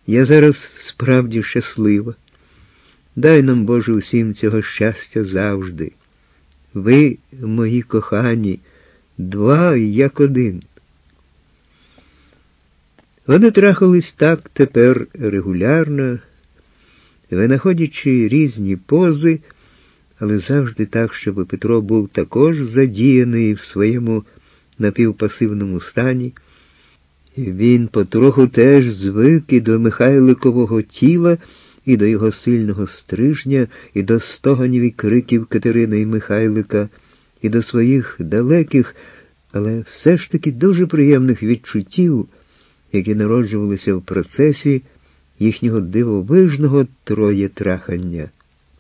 Я зараз справді щаслива. Дай нам, Боже, усім цього щастя завжди. Ви, мої кохані, два як один. Вони трахались так тепер регулярно, винаходячи різні пози, але завжди так, щоб Петро був також задіяний в своєму напівпасивному стані. Він потроху теж звик і до Михайликового тіла, і до його сильного стрижня, і до стогонів і криків Катерини і Михайлика, і до своїх далеких, але все ж таки дуже приємних відчуттів, які народжувалися в процесі їхнього дивовижного троєтрахання.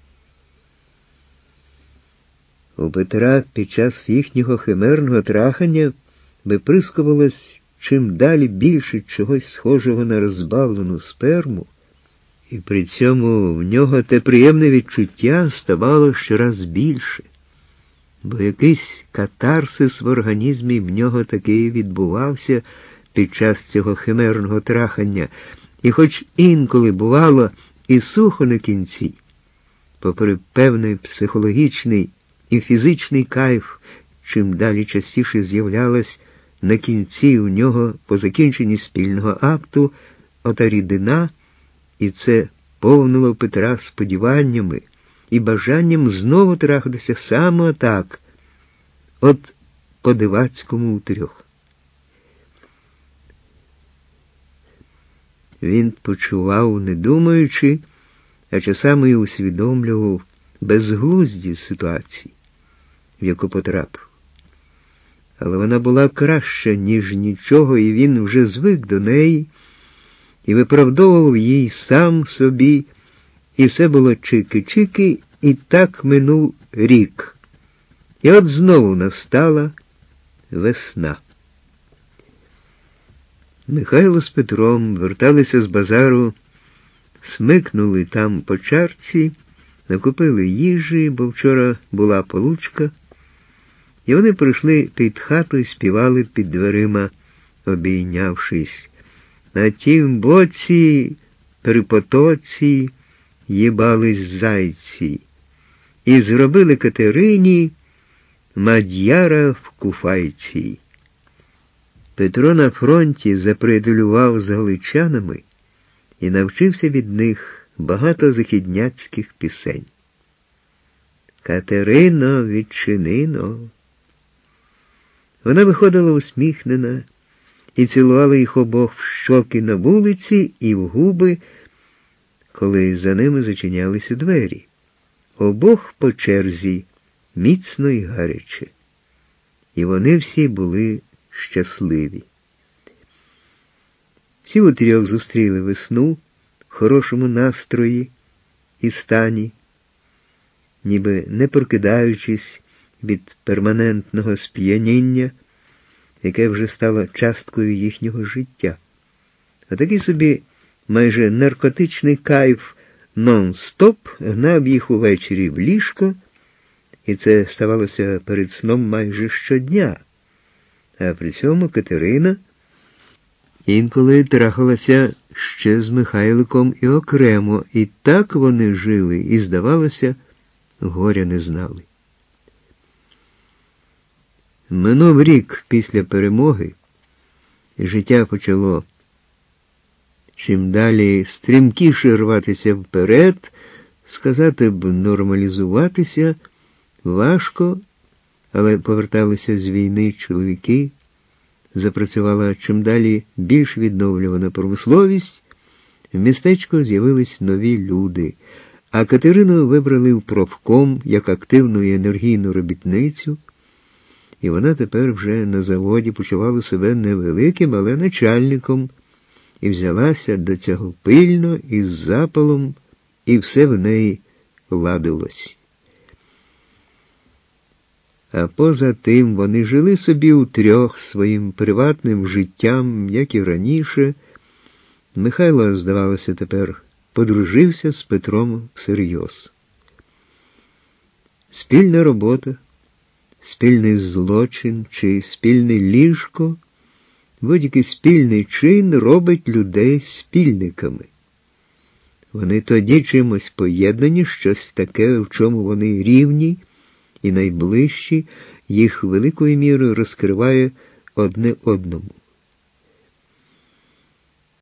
У Петра під час їхнього химерного трахання виприскувалось чим далі більше чогось схожого на розбавлену сперму, і при цьому в нього те приємне відчуття ставало щораз більше, бо якийсь катарсис в організмі в нього таки відбувався під час цього химерного трахання, і хоч інколи бувало і сухо на кінці, попри певний психологічний і фізичний кайф, чим далі частіше з'являлась на кінці у нього по закінченні спільного акту ота рідина, і це повнило Петра сподіваннями і бажанням знову трахатися саме так, от по-дивацькому утрьох. Він почував, не думаючи, а часами й усвідомлював безглуздість ситуації, в яку потрапив. Але вона була краща, ніж нічого, і він вже звик до неї, і виправдовував їй сам собі, і все було чики-чики, і так минув рік. І от знову настала весна. Михайло з Петром верталися з базару, смикнули там по чарці, накупили їжі, бо вчора була получка, і вони прийшли під хату і співали під дверима, обійнявшись. На тім боці, при потоці, їбались зайці, і зробили Катерині мад'яра в куфайці. Петро на фронті заприятелював з галичанами і навчився від них багато західняцьких пісень. Катерино, відчинино. Вона виходила усміхнена і цілувала їх обох в щоки на вулиці і в губи, коли за ними зачинялися двері. Обох по черзі, міцно і гаряче. І вони всі були щасливі. Всі утрьох зустріли весну в хорошому настрої і стані, ніби не прокидаючись від перманентного сп'яніння, яке вже стало часткою їхнього життя. А такий собі майже наркотичний кайф нон-стоп гнав їх увечері в ліжко, і це ставалося перед сном майже щодня. А при цьому Катерина інколи трахалася ще з Михайликом і окремо, і так вони жили, і, здавалося, горя не знали. Минув рік після перемоги, і життя почало чим далі стрімкіше рватися вперед, сказати б, нормалізуватися, важко, але поверталися з війни чоловіки, запрацювала чим далі більш відновлювана промисловість, в містечку з'явились нові люди, а Катерину вибрали в профком як активну і енергійну робітницю, і вона тепер вже на заводі почувала себе невеликим, але начальником, і взялася до цього пильно і з запалом, і все в неї ладилось. А поза тим вони жили собі утрьох своїм приватним життям, як і раніше. Михайло, здавалося, тепер подружився з Петром всерйоз. Спільна робота, спільний злочин чи спільне ліжко, будь-який спільний чин робить людей спільниками. Вони тоді чимось поєднані, щось таке, в чому вони рівні і найближчі, їх великою мірою розкриває одне одному.